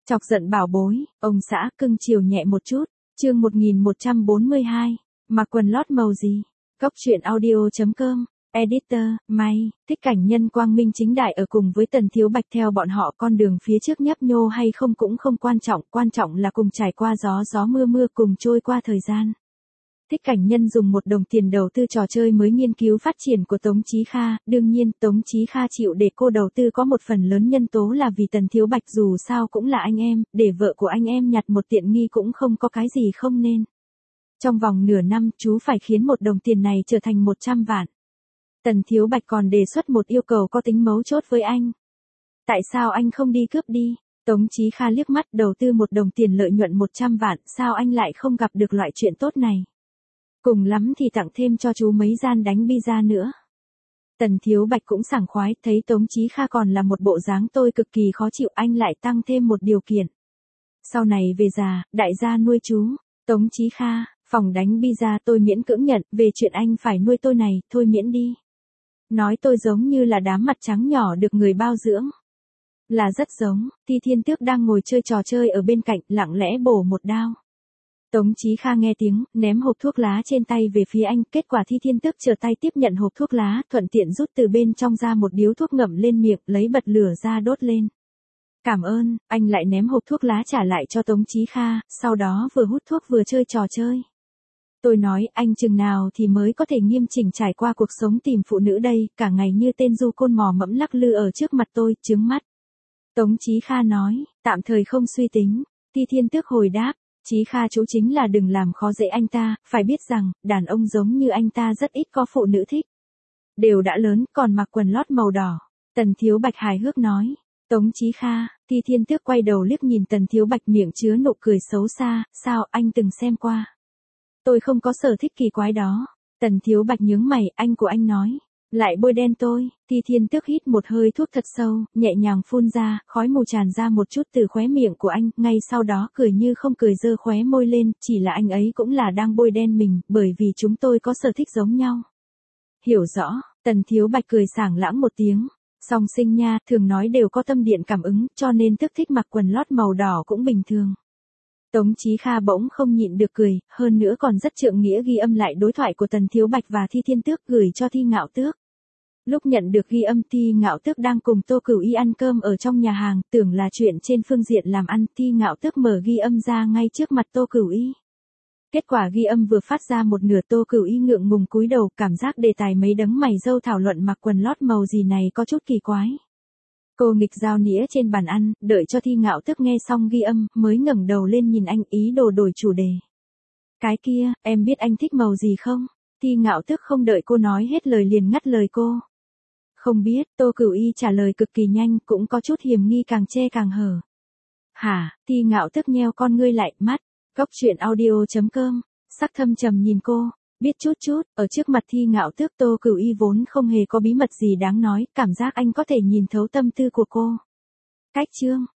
Chọc giận bảo bối, ông xã cưng chiều nhẹ một chút. Chương 1142. Mặc quần lót màu gì? Cốc truyện audio.com. Editor, May, thích cảnh nhân quang minh chính đại ở cùng với Tần Thiếu Bạch theo bọn họ con đường phía trước nhấp nhô hay không cũng không quan trọng là cùng trải qua gió mưa cùng trôi qua thời gian. Thích cảnh nhân dùng 1 đồng tiền đầu tư trò chơi mới nghiên cứu phát triển của Tống Chí Kha, đương nhiên Tống Chí Kha chịu để cô đầu tư có một phần lớn nhân tố là vì Tần Thiếu Bạch dù sao cũng là anh em, để vợ của anh em nhặt một tiện nghi cũng không có cái gì không nên. Trong vòng nửa năm chú phải khiến 1 đồng tiền này trở thành 100 vạn. Tần Thiếu Bạch còn đề xuất một yêu cầu có tính mấu chốt với anh. Tại sao anh không đi cướp đi? Tống Chí Kha liếc mắt đầu tư 1 đồng tiền lợi nhuận 100 vạn, sao anh lại không gặp được loại chuyện tốt này? Cùng lắm thì tặng thêm cho chú mấy gian đánh pizza nữa. Tần Thiếu Bạch cũng sảng khoái, thấy Tống Chí Kha còn là một bộ dáng tôi cực kỳ khó chịu, anh lại tăng thêm một điều kiện. Sau này về già, đại gia nuôi chú. Tống Chí Kha, phòng đánh pizza tôi miễn cưỡng nhận, về chuyện anh phải nuôi tôi này, thôi miễn đi. Nói tôi giống như là đám mặt trắng nhỏ được người bao dưỡng. Là rất giống, Thi Thiên Tước đang ngồi chơi trò chơi ở bên cạnh, lặng lẽ bổ một đao. Tống Chí Kha nghe tiếng, ném hộp thuốc lá trên tay về phía anh, kết quả Thi Thiên Tước trở tay tiếp nhận hộp thuốc lá, thuận tiện rút từ bên trong ra một điếu thuốc ngậm lên miệng, lấy bật lửa ra đốt lên. Cảm ơn, anh lại ném hộp thuốc lá trả lại cho Tống Chí Kha, sau đó vừa hút thuốc vừa chơi trò chơi. Tôi nói, anh chừng nào thì mới có thể nghiêm chỉnh trải qua cuộc sống tìm phụ nữ đây, cả ngày như tên du côn mò mẫm lắc lư ở trước mặt tôi, chướng mắt. Tống Chí Kha nói, tạm thời không suy tính. Thi Thiên Tước hồi đáp, Chí Kha chú chính là đừng làm khó dễ anh ta, phải biết rằng, đàn ông giống như anh ta rất ít có phụ nữ thích. Đều đã lớn, còn mặc quần lót màu đỏ. Tần Thiếu Bạch hài hước nói. Tống Chí Kha, Thi Thiên Tước quay đầu liếc nhìn Tần Thiếu Bạch miệng chứa nụ cười xấu xa, sao anh từng xem qua? Tôi không có sở thích kỳ quái đó. Tần Thiếu Bạch nhướng mày, anh của anh nói. Lại bôi đen tôi. Thi Thiên Tước hít một hơi thuốc thật sâu, nhẹ nhàng phun ra, khói mù tràn ra một chút từ khóe miệng của anh, ngay sau đó cười như không cười giơ khóe môi lên, chỉ là anh ấy cũng là đang bôi đen mình, bởi vì chúng tôi có sở thích giống nhau. Hiểu rõ, Tần Thiếu Bạch cười sảng lãng một tiếng. Song sinh nha, thường nói đều có tâm điện cảm ứng, cho nên Tước thích mặc quần lót màu đỏ cũng bình thường. Tống Chí Kha bỗng không nhịn được cười, hơn nữa còn rất trượng nghĩa ghi âm lại đối thoại của Tần Thiếu Bạch và Thi Thiên Tước gửi cho Thi Ngạo Tước. Lúc nhận được ghi âm Thi Ngạo Tước đang cùng Tô Cửu Y ăn cơm ở trong nhà hàng, tưởng là chuyện trên phương diện làm ăn, Thi Ngạo Tước mở ghi âm ra ngay trước mặt Tô Cửu Y. Kết quả ghi âm vừa phát ra một nửa Tô Cửu Y ngượng ngùng cúi đầu, cảm giác đề tài mấy đấng mày râu thảo luận mặc quần lót màu gì này có chút kỳ quái. Cô nghịch dao nĩa trên bàn ăn, đợi cho Thi Ngạo Tước nghe xong ghi âm, mới ngẩng đầu lên nhìn anh, ý đồ đổi chủ đề. Cái kia, em biết anh thích màu gì không? Thi Ngạo Tước không đợi cô nói hết lời liền ngắt lời cô. Không biết, Tô Cửu Y trả lời cực kỳ nhanh, cũng có chút hiềm nghi càng chê càng hở. Hả? Thi Ngạo Tước nheo con ngươi lại, mắt. Cốc truyện audio.com. Sắc thâm trầm nhìn cô. Biết chút, ở trước mặt Thi Ngạo Tước Tô Cửu Y vốn không hề có bí mật gì đáng nói, cảm giác anh có thể nhìn thấu tâm tư của cô. Cách chương.